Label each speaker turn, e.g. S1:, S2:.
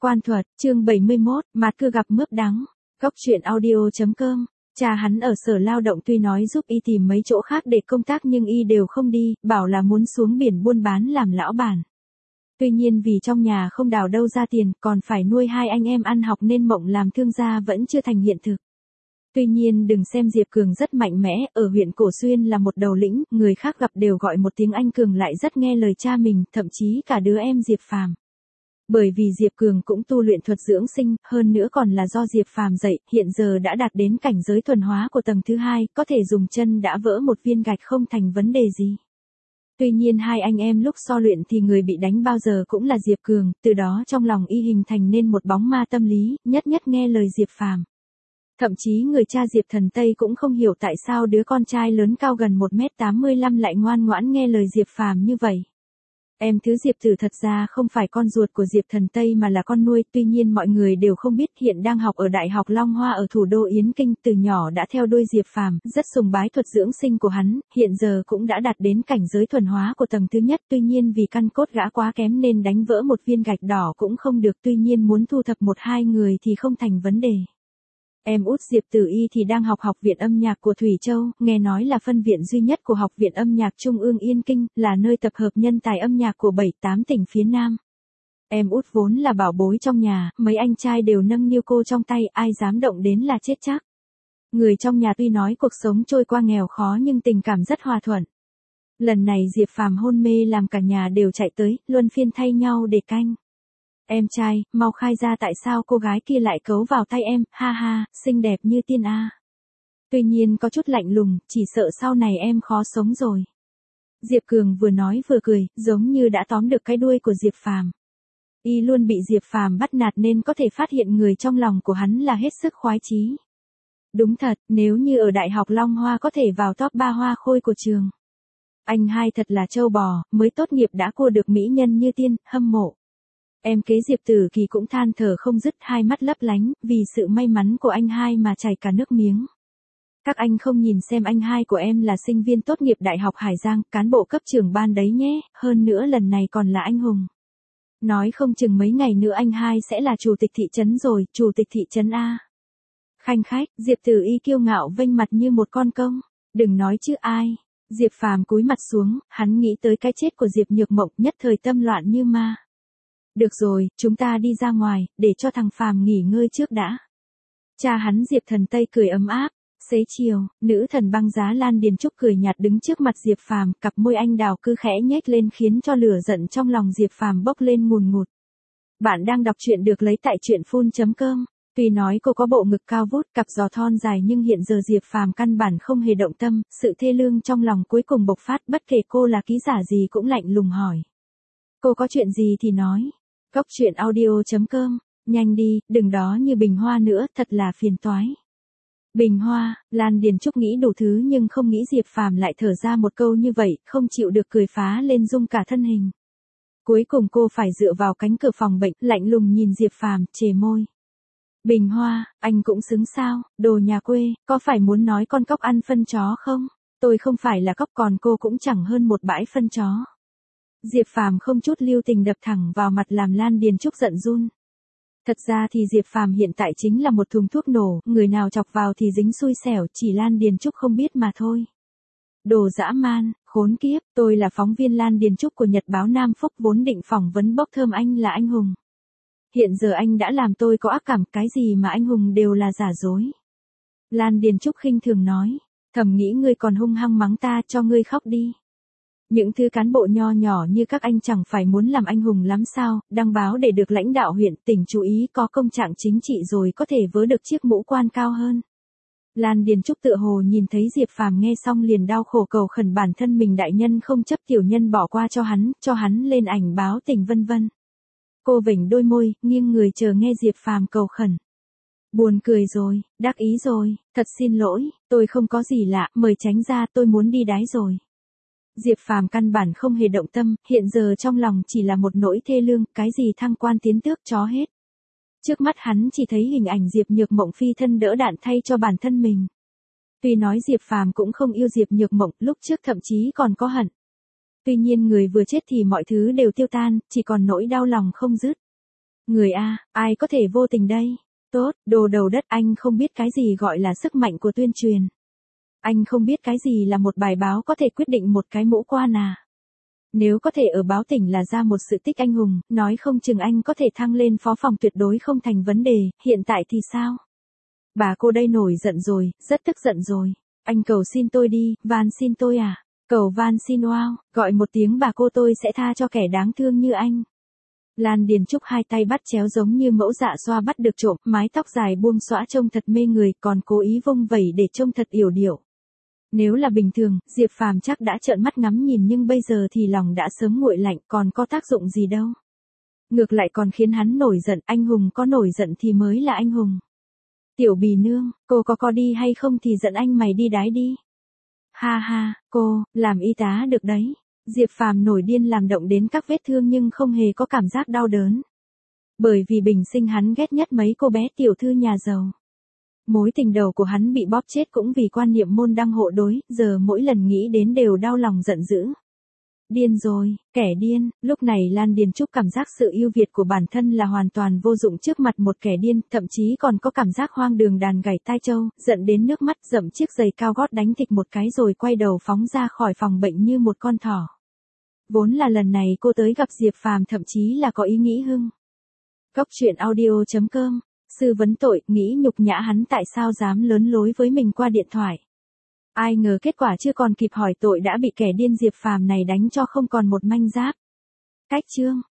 S1: Quan thuật, chương 71, mặt cưa gặp mướp đắng. Góc truyện audio.com. Cha hắn ở Sở Lao động tuy nói giúp y tìm mấy chỗ khác để công tác nhưng y đều không đi, bảo là muốn xuống biển buôn bán làm lão bản. Tuy nhiên vì trong nhà không đào đâu ra tiền, còn phải nuôi hai anh em ăn học nên mộng làm thương gia vẫn chưa thành hiện thực. Tuy nhiên đừng xem Diệp Cường rất mạnh mẽ, ở huyện Cổ Xuyên là một đầu lĩnh, người khác gặp đều gọi một tiếng anh Cường lại rất nghe lời cha mình, thậm chí cả đứa em Diệp Phàm. Bởi vì Diệp Cường cũng tu luyện thuật dưỡng sinh, hơn nữa còn là do Diệp Phàm dạy, hiện giờ đã đạt đến cảnh giới thuần hóa của tầng thứ 2, có thể dùng chân đã vỡ một viên gạch không thành vấn đề gì. Tuy nhiên hai anh em lúc so luyện thì người bị đánh bao giờ cũng là Diệp Cường, từ đó trong lòng y hình thành nên một bóng ma tâm lý, nhất nghe lời Diệp Phàm. Thậm chí người cha Diệp Thần Tây cũng không hiểu tại sao đứa con trai lớn cao gần 1m85 lại ngoan ngoãn nghe lời Diệp Phàm như vậy. Em thứ Diệp Tử thật ra không phải con ruột của Diệp Thần Tây mà là con nuôi, tuy nhiên mọi người đều không biết hiện đang học ở Đại học Long Hoa ở thủ đô Yến Kinh, từ nhỏ đã theo đuôi Diệp Phàm, rất sùng bái thuật dưỡng sinh của hắn, hiện giờ cũng đã đạt đến cảnh giới thuần hóa của tầng thứ nhất, tuy nhiên vì căn cốt gã quá kém nên đánh vỡ một viên gạch đỏ cũng không được, tuy nhiên muốn thu thập 1-2 người thì không thành vấn đề. Em út Diệp Tử Y thì đang học Học viện âm nhạc của Thủy Châu, nghe nói là phân viện duy nhất của Học viện âm nhạc Trung ương Yên Kinh, là nơi tập hợp nhân tài âm nhạc của 7-8 tỉnh phía Nam. Em út vốn là bảo bối trong nhà, mấy anh trai đều nâng niu cô trong tay, ai dám động đến là chết chắc. Người trong nhà tuy nói cuộc sống trôi qua nghèo khó nhưng tình cảm rất hòa thuận. Lần này Diệp Phàm hôn mê làm cả nhà đều chạy tới, luân phiên thay nhau để canh. Em trai, mau khai ra tại sao cô gái kia lại cấu vào tay em, ha ha, xinh đẹp như tiên a. Tuy nhiên có chút lạnh lùng, chỉ sợ sau này em khó sống rồi. Diệp Cường vừa nói vừa cười, giống như đã tóm được cái đuôi của Diệp Phàm. Y luôn bị Diệp Phàm bắt nạt nên có thể phát hiện người trong lòng của hắn là hết sức khoái chí. Đúng thật, nếu như ở Đại học Long Hoa có thể vào top 3 hoa khôi của trường. Anh hai thật là trâu bò, mới tốt nghiệp đã cua được mỹ nhân như tiên, hâm mộ. Em kế Diệp Tử Kỳ cũng than thở không dứt, hai mắt lấp lánh, vì sự may mắn của anh hai mà chảy cả nước miếng. Các anh không nhìn xem anh hai của em là sinh viên tốt nghiệp Đại học Hải Giang, cán bộ cấp trưởng ban đấy nhé, hơn nữa lần này còn là anh hùng. Nói không chừng mấy ngày nữa anh hai sẽ là chủ tịch thị trấn rồi, chủ tịch thị trấn A. Khanh khách, Diệp Tử Y kiêu ngạo vênh mặt như một con công, đừng nói chứ ai. Diệp Phàm cúi mặt xuống, hắn nghĩ tới cái chết của Diệp Nhược Mộng, nhất thời tâm loạn như ma. Được rồi, chúng ta đi ra ngoài, để cho thằng Phàm nghỉ ngơi trước đã. Cha hắn Diệp Thần Tây cười ấm áp. Xế chiều, nữ thần băng giá Lan Điền Trúc cười nhạt đứng trước mặt Diệp Phàm, cặp môi anh đào cứ khẽ nhếch lên khiến cho lửa giận trong lòng Diệp Phàm bốc lên ngùn ngụt. Bạn đang đọc truyện được lấy tại truyện.com. Tuy nói cô có bộ ngực cao vút, cặp giò thon dài nhưng hiện giờ Diệp Phàm căn bản không hề động tâm, sự thê lương trong lòng cuối cùng bộc phát, bất kể cô là ký giả gì cũng lạnh lùng hỏi. Cô có chuyện gì thì nói. Góc truyện audio.com, nhanh đi, đừng đó như Bình Hoa nữa, thật là phiền toái. Bình Hoa, Lan Điền Trúc nghĩ đủ thứ nhưng không nghĩ Diệp Phàm lại thở ra một câu như vậy, không chịu được cười phá lên rung cả thân hình. Cuối cùng cô phải dựa vào cánh cửa phòng bệnh, lạnh lùng nhìn Diệp Phàm, chề môi. Bình Hoa, anh cũng xứng sao, đồ nhà quê, có phải muốn nói con cóc ăn phân chó không? Tôi không phải là cóc, còn cô cũng chẳng hơn một bãi phân chó. Diệp Phàm không chút lưu tình đập thẳng vào mặt làm Lan Điền Trúc giận run. Thật ra thì Diệp Phàm hiện tại chính là một thùng thuốc nổ, người nào chọc vào thì dính xui xẻo, chỉ Lan Điền Trúc không biết mà thôi. Đồ dã man, khốn kiếp, tôi là phóng viên Lan Điền Trúc của Nhật báo Nam Phúc vốn định phỏng vấn bốc thơm anh là anh hùng. Hiện giờ anh đã làm tôi có ác cảm, cái gì mà anh hùng đều là giả dối. Lan Điền Trúc khinh thường nói, thầm nghĩ ngươi còn hung hăng mắng ta, cho ngươi khóc đi. Những thứ cán bộ nho nhỏ như các anh chẳng phải muốn làm anh hùng lắm sao, đăng báo để được lãnh đạo huyện tỉnh chú ý có công trạng chính trị rồi có thể vớ được chiếc mũ quan cao hơn. Lan Điền Trúc tựa hồ nhìn thấy Diệp Phàm nghe xong liền đau khổ cầu khẩn bản thân mình đại nhân không chấp tiểu nhân bỏ qua cho hắn lên ảnh báo tỉnh vân vân. Cô vểnh đôi môi, nghiêng người chờ nghe Diệp Phàm cầu khẩn. Buồn cười rồi, đắc ý rồi, thật xin lỗi, tôi không có gì lạ, mời tránh ra, tôi muốn đi đái rồi. Diệp Phàm căn bản không hề động tâm, hiện giờ trong lòng chỉ là một nỗi thê lương, cái gì thăng quan tiến tước chó hết. Trước mắt hắn chỉ thấy hình ảnh Diệp Nhược Mộng phi thân đỡ đạn thay cho bản thân mình. Tuy nói Diệp Phàm cũng không yêu Diệp Nhược Mộng, lúc trước thậm chí còn có hận. Tuy nhiên người vừa chết thì mọi thứ đều tiêu tan, chỉ còn nỗi đau lòng không dứt. Người A, ai có thể vô tình đây? Tốt, đồ đầu đất, anh không biết cái gì gọi là sức mạnh của tuyên truyền. Anh không biết cái gì là một bài báo có thể quyết định một cái mũ quan à. Nếu có thể ở báo tỉnh là ra một sự tích anh hùng, nói không chừng anh có thể thăng lên phó phòng tuyệt đối không thành vấn đề, hiện tại thì sao? Bà cô đây nổi giận rồi, rất tức giận rồi. Anh cầu xin tôi đi, van xin tôi à? Cầu van xin wow, gọi một tiếng bà cô tôi sẽ tha cho kẻ đáng thương như anh. Lan Điền Trúc hai tay bắt chéo giống như mẫu dạ xoa bắt được trộm, mái tóc dài buông xõa trông thật mê người, còn cố ý vung vẩy để trông thật yểu điệu. Nếu là bình thường, Diệp Phàm chắc đã trợn mắt ngắm nhìn nhưng bây giờ thì lòng đã sớm nguội lạnh, còn có tác dụng gì đâu. Ngược lại còn khiến hắn nổi giận, anh hùng có nổi giận thì mới là anh hùng. Tiểu Bì Nương, cô có đi hay không thì giận anh mày đi đái đi. Ha ha, cô, làm y tá được đấy. Diệp Phàm nổi điên làm động đến các vết thương nhưng không hề có cảm giác đau đớn. Bởi vì bình sinh hắn ghét nhất mấy cô bé tiểu thư nhà giàu. Mối tình đầu của hắn bị bóp chết cũng vì quan niệm môn đăng hộ đối, giờ mỗi lần nghĩ đến đều đau lòng giận dữ. Điên rồi, kẻ điên, lúc này Lan Điền Trúc cảm giác sự ưu việt của bản thân là hoàn toàn vô dụng trước mặt một kẻ điên, thậm chí còn có cảm giác hoang đường đàn gảy tai trâu, giận đến nước mắt dậm chiếc giày cao gót đánh thịch một cái rồi quay đầu phóng ra khỏi phòng bệnh như một con thỏ. Vốn là lần này cô tới gặp Diệp Phàm thậm chí là có ý nghĩ hưng. Cốc truyện audio.com, sư vấn tội, nghĩ nhục nhã hắn tại sao dám lớn lối với mình qua điện thoại. Ai ngờ kết quả chưa còn kịp hỏi tội đã bị kẻ điên Diệp Phàm này đánh cho không còn một manh giáp. Cách chương